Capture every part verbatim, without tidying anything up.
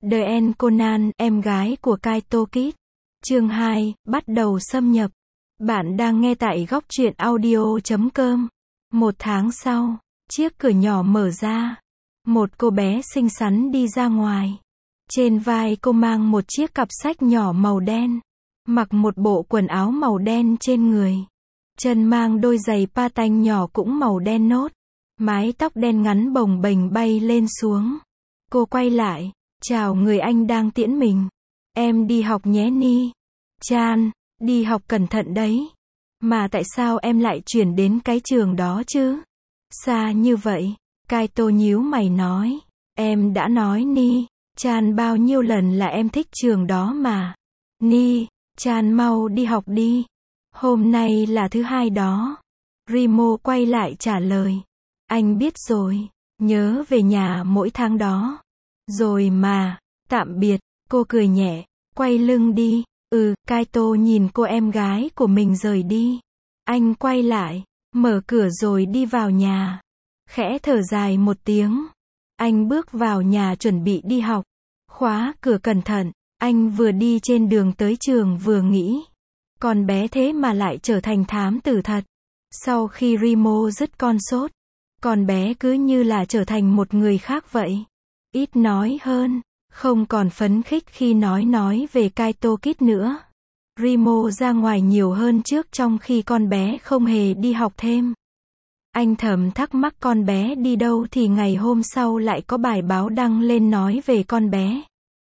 The End Conan, em gái của Kaito Kid. Chương hai, bắt đầu xâm nhập. Bạn đang nghe tại góc truyện audio chấm com. Một tháng sau, chiếc cửa nhỏ mở ra. Một cô bé xinh xắn đi ra ngoài. Trên vai cô mang một chiếc cặp sách nhỏ màu đen. Mặc một bộ quần áo màu đen trên người. Chân mang đôi giày patin nhỏ cũng màu đen nốt. Mái tóc đen ngắn bồng bềnh bay lên xuống. Cô quay lại. Chào người anh đang tiễn mình. Em đi học nhé Ni. Chan, đi học cẩn thận đấy. Mà tại sao em lại chuyển đến cái trường đó chứ? Xa như vậy. Kaito nhíu mày nói. Em đã nói Ni. Chan bao nhiêu lần là em thích trường đó mà. Ni, Chan mau đi học đi. Hôm nay là thứ hai đó. Rimo quay lại trả lời. Anh biết rồi. Nhớ về nhà mỗi tháng đó. Rồi mà. Tạm biệt. Cô cười nhẹ. Quay lưng đi. Ừ, Kaito nhìn cô em gái của mình rời đi. Anh quay lại. Mở cửa rồi đi vào nhà. Khẽ thở dài một tiếng. Anh bước vào nhà chuẩn bị đi học. Khóa cửa cẩn thận. Anh vừa đi trên đường tới trường vừa nghĩ. Con bé thế mà lại trở thành thám tử thật. Sau khi Rimo dứt con sốt. Con bé cứ như là trở thành một người khác vậy. Ít nói hơn. Không còn phấn khích khi nói nói về Kaito Kid nữa. Rimo ra ngoài nhiều hơn trước trong khi con bé không hề đi học thêm. Anh thầm thắc mắc con bé đi đâu thì ngày hôm sau lại có bài báo đăng lên nói về con bé.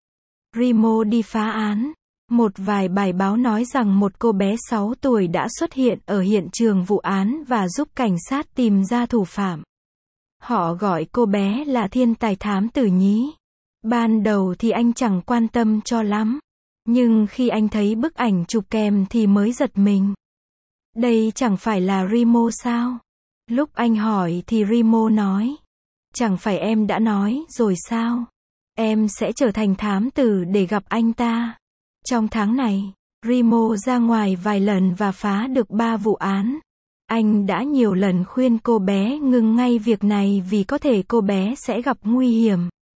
Rimo đi phá án. Một vài bài báo nói rằng một cô bé sáu tuổi đã xuất hiện ở hiện trường vụ án và giúp cảnh sát tìm ra thủ phạm. Họ gọi cô bé là thiên tài thám tử nhí. Ban đầu thì anh chẳng quan tâm cho lắm. Nhưng khi anh thấy bức ảnh chụp kèm thì mới giật mình. Đây chẳng phải là Rimo sao? Lúc anh hỏi thì Rimo nói. Chẳng phải em đã nói rồi sao? Em sẽ trở thành thám tử để gặp anh ta. Trong tháng này, Rimo ra ngoài vài lần và phá được ba vụ án. Anh đã nhiều lần khuyên cô bé ngừng ngay việc này vì có thể cô bé sẽ gặp nguy hiểm.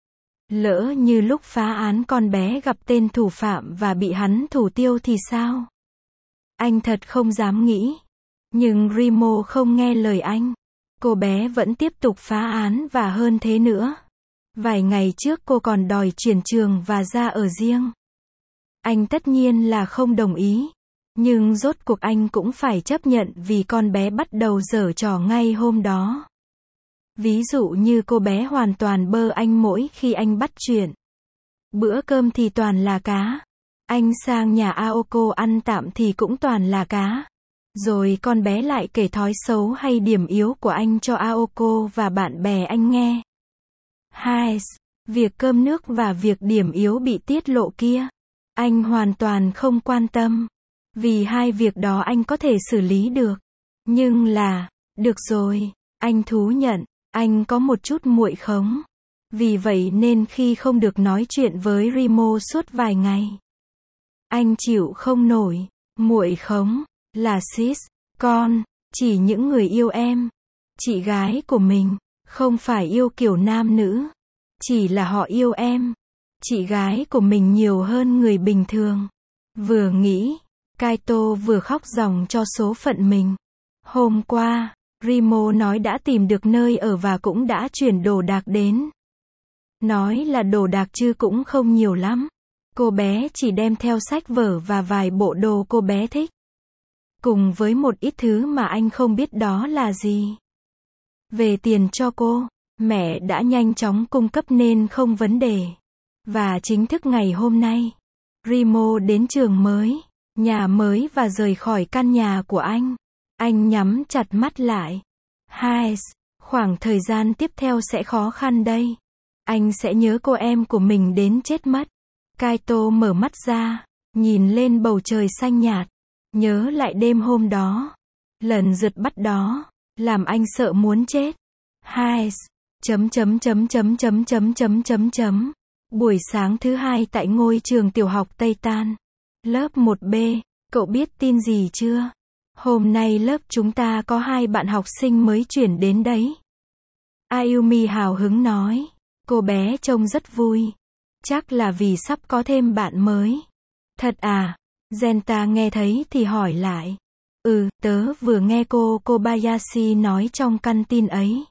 Lỡ như lúc phá án con bé gặp tên thủ phạm và bị hắn thủ tiêu thì sao? Anh thật không dám nghĩ. Nhưng Rimo không nghe lời anh. Cô bé vẫn tiếp tục phá án và hơn thế nữa. Vài ngày trước cô còn đòi chuyển trường và ra ở riêng. Anh tất nhiên là không đồng ý. Nhưng rốt cuộc anh cũng phải chấp nhận vì con bé bắt đầu giở trò ngay hôm đó. Ví dụ như cô bé hoàn toàn bơ anh mỗi khi anh bắt chuyện. Bữa cơm thì toàn là cá. Anh sang nhà Aoko ăn tạm thì cũng toàn là cá. Rồi con bé lại kể thói xấu hay điểm yếu của anh cho Aoko và bạn bè anh nghe. Hai, việc cơm nước và việc điểm yếu bị tiết lộ kia. Anh hoàn toàn không quan tâm. Vì hai việc đó anh có thể xử lý được. Nhưng là, được rồi, anh thú nhận, anh có một chút muội khống. Vì vậy nên khi không được nói chuyện với Rimo suốt vài ngày. Anh chịu không nổi. Muội khống, là sis, con, chỉ những người yêu em. Chị gái của mình, không phải yêu kiểu nam nữ. Chỉ là họ yêu em. Chị gái của mình nhiều hơn người bình thường. Vừa nghĩ, Kaito vừa khóc ròng cho số phận mình. Hôm qua, Rimo nói đã tìm được nơi ở và cũng đã chuyển đồ đạc đến. Nói là đồ đạc chứ cũng không nhiều lắm. Cô bé chỉ đem theo sách vở và vài bộ đồ cô bé thích. Cùng với một ít thứ mà anh không biết đó là gì. Về tiền cho cô, mẹ đã nhanh chóng cung cấp nên không vấn đề. Và chính thức ngày hôm nay, Rimo đến trường mới, nhà mới và rời khỏi căn nhà của anh. Anh nhắm chặt mắt lại. Hai, khoảng thời gian tiếp theo sẽ khó khăn đây. Anh sẽ nhớ cô em của mình đến chết mất. Kaito mở mắt ra, nhìn lên bầu trời xanh nhạt. Nhớ lại đêm hôm đó. Lần rượt bắt đó, làm anh sợ muốn chết. Hai, chấm chấm chấm chấm chấm chấm chấm chấm chấm. Buổi sáng thứ hai tại ngôi trường tiểu học Tây Tan. Lớp một B, cậu biết tin gì chưa? Hôm nay lớp chúng ta có hai bạn học sinh mới chuyển đến đấy. Ayumi hào hứng nói. Cô bé trông rất vui. Chắc là vì sắp có thêm bạn mới. Thật à? Genta nghe thấy thì hỏi lại. Ừ, tớ vừa nghe cô Kobayashi nói trong căn tin ấy.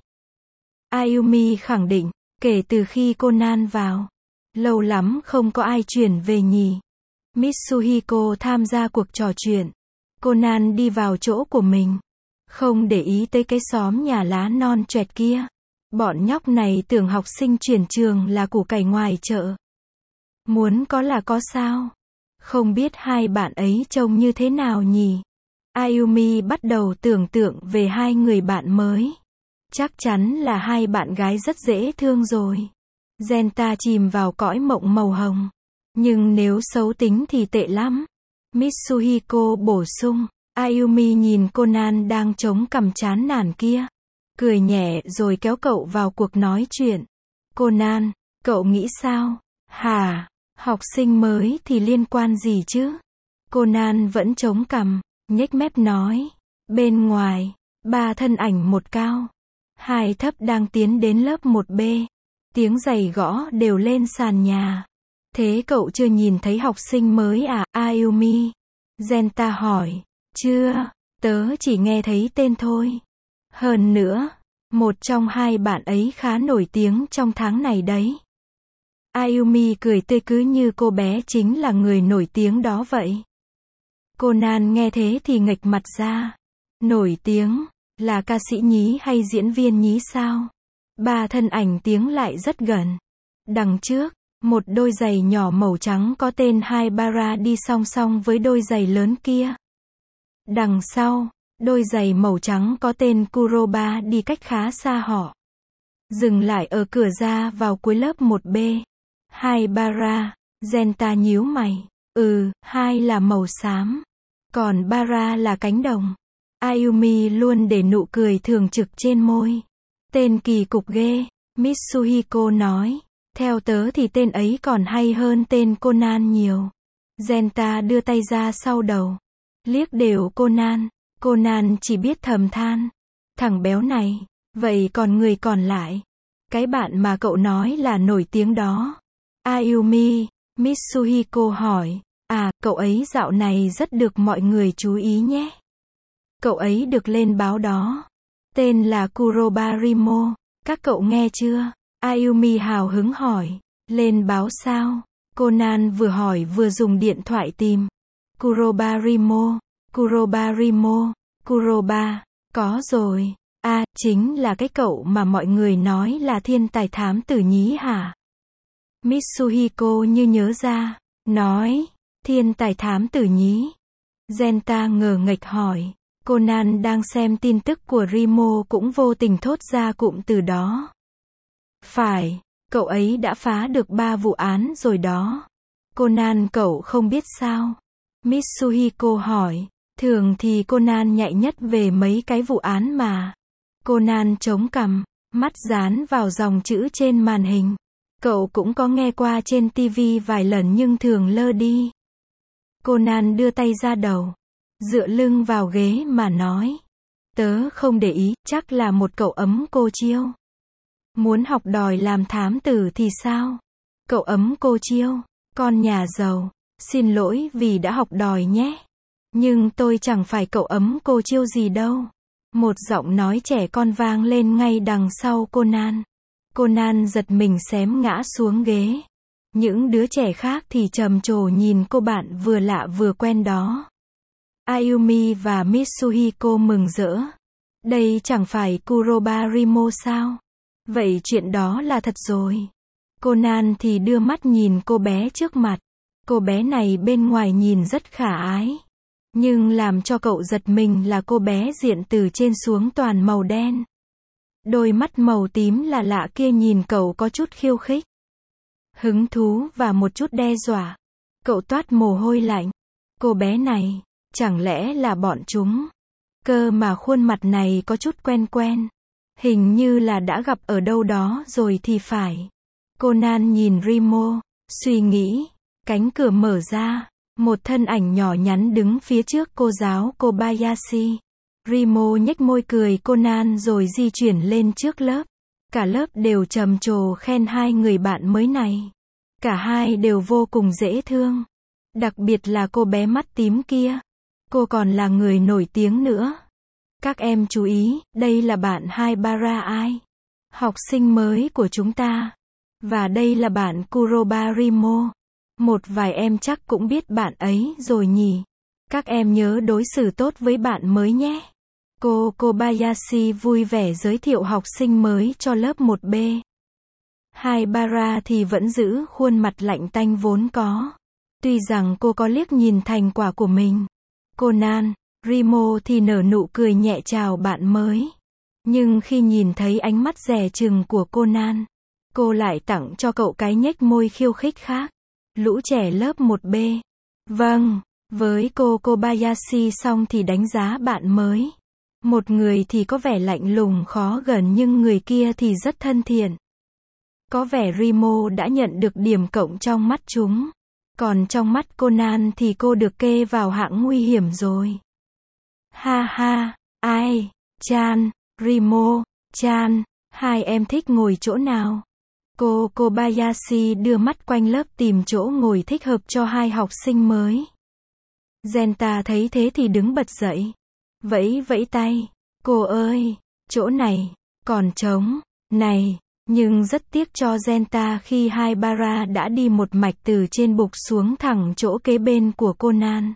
Ayumi khẳng định, kể từ khi Conan vào, lâu lắm không có ai chuyển về nhỉ. Mitsuhiko tham gia cuộc trò chuyện. Conan đi vào chỗ của mình, không để ý tới cái xóm nhà lá non choẹt kia. Bọn nhóc này tưởng học sinh chuyển trường là củ cải ngoài chợ. Muốn có là có sao? Không biết hai bạn ấy trông như thế nào nhỉ? Ayumi bắt đầu tưởng tượng về hai người bạn mới. Chắc chắn là hai bạn gái rất dễ thương rồi. Genta chìm vào cõi mộng màu hồng. Nhưng nếu xấu tính thì tệ lắm. Mitsuhiko bổ sung. Ayumi nhìn Conan đang chống cằm chán nản kia. Cười nhẹ rồi kéo cậu vào cuộc nói chuyện. Conan, cậu nghĩ sao? Hả? Học sinh mới thì liên quan gì chứ? Conan vẫn chống cằm, nhếch mép nói. Bên ngoài, ba thân ảnh một cao, hai thấp đang tiến đến lớp một B. Tiếng giày gõ đều lên sàn nhà. Thế cậu chưa nhìn thấy học sinh mới à, Ayumi? Genta hỏi. Chưa, tớ chỉ nghe thấy tên thôi. Hơn nữa, một trong hai bạn ấy khá nổi tiếng trong tháng này đấy. Ayumi cười tươi cứ như cô bé chính là người nổi tiếng đó vậy. Conan nghe thế thì nghệch mặt ra. Nổi tiếng, là ca sĩ nhí hay diễn viên nhí sao? Ba thân ảnh tiếng lại rất gần. Đằng trước, một đôi giày nhỏ màu trắng có tên Haibara đi song song với đôi giày lớn kia. Đằng sau, đôi giày màu trắng có tên Kuroba đi cách khá xa họ. Dừng lại ở cửa ra vào cuối lớp một B. Haibara, Genta nhíu mày. Ừ, hai là màu xám. Còn Bara là cánh đồng. Ayumi luôn để nụ cười thường trực trên môi. Tên kỳ cục ghê, Mitsuhiko nói. Theo tớ thì tên ấy còn hay hơn tên Conan nhiều. Genta đưa tay ra sau đầu. Liếc đều Conan. Conan chỉ biết thầm than. Thằng béo này. Vậy còn người còn lại? Cái bạn mà cậu nói là nổi tiếng đó. Ayumi, Mitsuhiko hỏi. À, cậu ấy dạo này rất được mọi người chú ý nhé. Cậu ấy được lên báo đó. Tên là Kuroba Rimo. Các cậu nghe chưa? Ayumi hào hứng hỏi. Lên báo sao? Conan vừa hỏi vừa dùng điện thoại tìm. Kuroba Rimo, Kuroba Rimo, Kuroba. Có rồi. À, chính là cái cậu mà mọi người nói là thiên tài thám tử nhí hả? Mitsuhiko như nhớ ra. Nói. Thiên tài thám tử nhí. Genta ngờ nghệch hỏi. Conan đang xem tin tức của Rimo cũng vô tình thốt ra cụm từ đó. Phải, cậu ấy đã phá được ba vụ án rồi đó. Conan cậu không biết sao? Mitsuhiko hỏi. Thường thì Conan nhạy nhất về mấy cái vụ án mà. Conan chống cằm, mắt dán vào dòng chữ trên màn hình. Cậu cũng có nghe qua trên ti vi vài lần nhưng thường lơ đi. Conan đưa tay ra đầu, dựa lưng vào ghế mà nói. Tớ không để ý, chắc là một cậu ấm cô chiêu. Muốn học đòi làm thám tử thì sao? Cậu ấm cô chiêu, con nhà giàu, xin lỗi vì đã học đòi nhé. Nhưng tôi chẳng phải cậu ấm cô chiêu gì đâu. Một giọng nói trẻ con vang lên ngay đằng sau Conan. Conan giật mình xém ngã xuống ghế. Những đứa trẻ khác thì trầm trồ nhìn cô bạn vừa lạ vừa quen đó. Ayumi và Mitsuhiko mừng rỡ. Đây chẳng phải Kuroba Rimo sao? Vậy chuyện đó là thật rồi. Conan thì đưa mắt nhìn cô bé trước mặt. Cô bé này bên ngoài nhìn rất khả ái. Nhưng làm cho cậu giật mình là cô bé diện từ trên xuống toàn màu đen. Đôi mắt màu tím là lạ kia nhìn cậu có chút khiêu khích, hứng thú và một chút đe dọa. Cậu toát mồ hôi lạnh. Cô bé này, chẳng lẽ là bọn chúng? Cơ mà khuôn mặt này có chút quen quen. Hình như là đã gặp ở đâu đó rồi thì phải. Conan nhìn Rimo, suy nghĩ. Cánh cửa mở ra. Một thân ảnh nhỏ nhắn đứng phía trước cô giáo Kobayashi. Rimo nhếch môi cười Conan rồi di chuyển lên trước lớp. Cả lớp đều trầm trồ khen hai người bạn mới này. Cả hai đều vô cùng dễ thương. Đặc biệt là cô bé mắt tím kia. Cô còn là người nổi tiếng nữa. Các em chú ý, đây là bạn Haibara Ai, học sinh mới của chúng ta. Và đây là bạn Kuroba Rimo. Một vài em chắc cũng biết bạn ấy rồi nhỉ. Các em nhớ đối xử tốt với bạn mới nhé. Cô Kobayashi vui vẻ giới thiệu học sinh mới cho lớp một B. Haibara thì vẫn giữ khuôn mặt lạnh tanh vốn có. Tuy rằng cô có liếc nhìn thành quả của mình. Conan, Rimo thì nở nụ cười nhẹ chào bạn mới. Nhưng khi nhìn thấy ánh mắt dè chừng của Conan, cô lại tặng cho cậu cái nhếch môi khiêu khích khác. Lũ trẻ lớp một B. Vâng, với cô Kobayashi xong thì đánh giá bạn mới. Một người thì có vẻ lạnh lùng khó gần nhưng người kia thì rất thân thiện. Có vẻ Rimo đã nhận được điểm cộng trong mắt chúng. Còn trong mắt Conan thì cô được kê vào hạng nguy hiểm rồi. Ha ha, ai, Chan, Rimo, Chan, hai em thích ngồi chỗ nào? Cô Kobayashi đưa mắt quanh lớp tìm chỗ ngồi thích hợp cho hai học sinh mới. Genta thấy thế thì đứng bật dậy. Vẫy vẫy tay. Cô ơi, chỗ này, còn trống, này. Nhưng rất tiếc cho Genta khi Haibara đã đi một mạch từ trên bục xuống thẳng chỗ kế bên của Conan.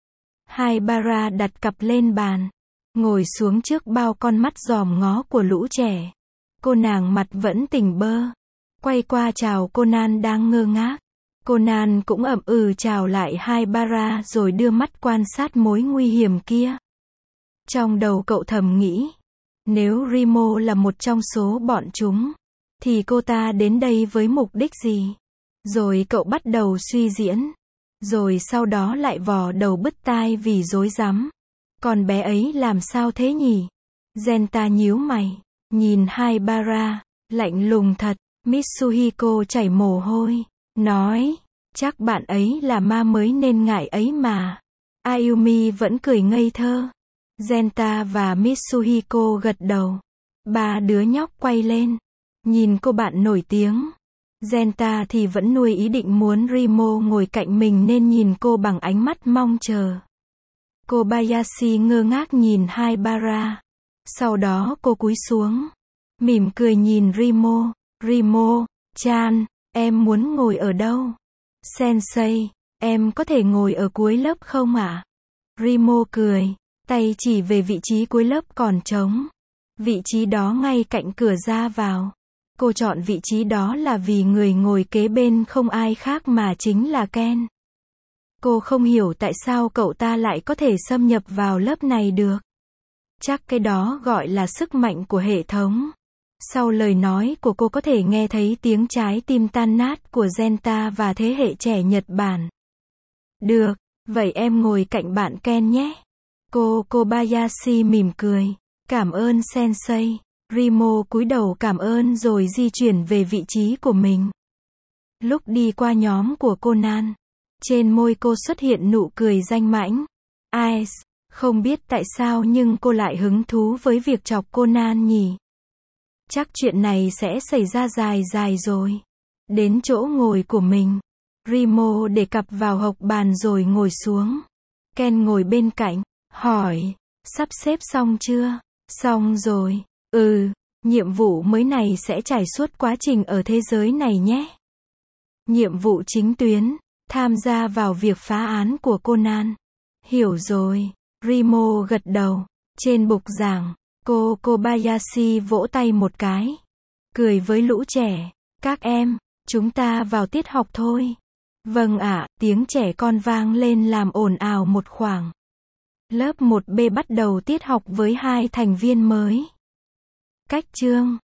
Haibara đặt cặp lên bàn, ngồi xuống trước bao con mắt dòm ngó của lũ trẻ. Cô nàng mặt vẫn tỉnh bơ, quay qua chào Conan đang ngơ ngác. Conan cũng ậm ừ chào lại Haibara rồi đưa mắt quan sát mối nguy hiểm kia. Trong đầu cậu thầm nghĩ, nếu Rimo là một trong số bọn chúng, thì cô ta đến đây với mục đích gì? Rồi cậu bắt đầu suy diễn. Rồi sau đó lại vò đầu bứt tai vì rối rắm. Con bé ấy làm sao thế nhỉ? Genta nhíu mày, nhìn Haibara, lạnh lùng thật. Mitsuhiko chảy mồ hôi, nói, chắc bạn ấy là ma mới nên ngại ấy mà. Ayumi vẫn cười ngây thơ. Genta và Mitsuhiko gật đầu. Ba đứa nhóc quay lên, nhìn cô bạn nổi tiếng. Genta thì vẫn nuôi ý định muốn Rimo ngồi cạnh mình nên nhìn cô bằng ánh mắt mong chờ. Kobayashi ngơ ngác nhìn Haibara. Sau đó cô cúi xuống, mỉm cười nhìn Rimo. Rimo, Chan, em muốn ngồi ở đâu? Sensei, em có thể ngồi ở cuối lớp không ạ? À? Rimo cười, tay chỉ về vị trí cuối lớp còn trống. Vị trí đó ngay cạnh cửa ra vào. Cô chọn vị trí đó là vì người ngồi kế bên không ai khác mà chính là Ken. Cô không hiểu tại sao cậu ta lại có thể xâm nhập vào lớp này được. Chắc cái đó gọi là sức mạnh của hệ thống. Sau lời nói của cô có thể nghe thấy tiếng trái tim tan nát của Genta và thế hệ trẻ Nhật Bản. Được, vậy em ngồi cạnh bạn Ken nhé. Cô Kobayashi mỉm cười. Cảm ơn Sensei. Rimo cúi đầu cảm ơn rồi di chuyển về vị trí của mình. Lúc đi qua nhóm của Conan, trên môi cô xuất hiện nụ cười danh mãnh. Ice, không biết tại sao nhưng cô lại hứng thú với việc chọc Conan nhỉ? Chắc chuyện này sẽ xảy ra dài dài rồi. Đến chỗ ngồi của mình, Rimo để cặp vào hộc bàn rồi ngồi xuống. Ken ngồi bên cạnh, hỏi, sắp xếp xong chưa? Xong rồi. Ừ, nhiệm vụ mới này sẽ trải suốt quá trình ở thế giới này nhé. Nhiệm vụ chính tuyến, tham gia vào việc phá án của Conan. Hiểu rồi. Rimo gật đầu. Trên bục giảng, cô Kobayashi vỗ tay một cái. Cười với lũ trẻ. Các em, chúng ta vào tiết học thôi. Vâng ạ, tiếng trẻ con vang lên làm ồn ào một khoảng. Lớp một B bắt đầu tiết học với hai thành viên mới. Cách chương